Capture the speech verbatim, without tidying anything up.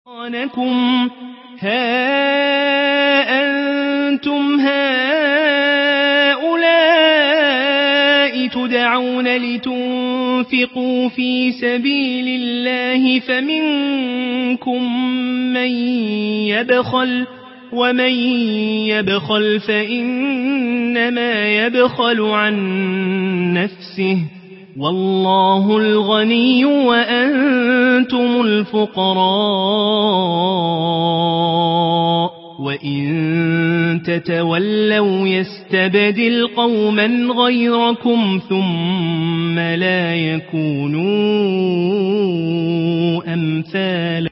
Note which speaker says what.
Speaker 1: سُلْطَانَكُمْ هَا أَنْتُمْ هَؤُلَاءِ تُدْعَوْنَ لِتُنْفِقُوا فِي سَبِيلِ اللَّهِ فَمِنكُم مَّن يَبْخَلُ وَمَن يَبْخَلْ فَإِنَّمَا يَبْخَلُ عَن نَّفْسِهِ وَاللَّهُ الْغَنِيُّ وَأَنْتُمُ الْفُقَرَاءُ وَإِن تَتَوَلَّوْا يَسْتَبْدِلْ قَوْمًا غَيْرَكُمْ ثُمَّ لَا يَكُونُوا أَمْثَالَكُمْ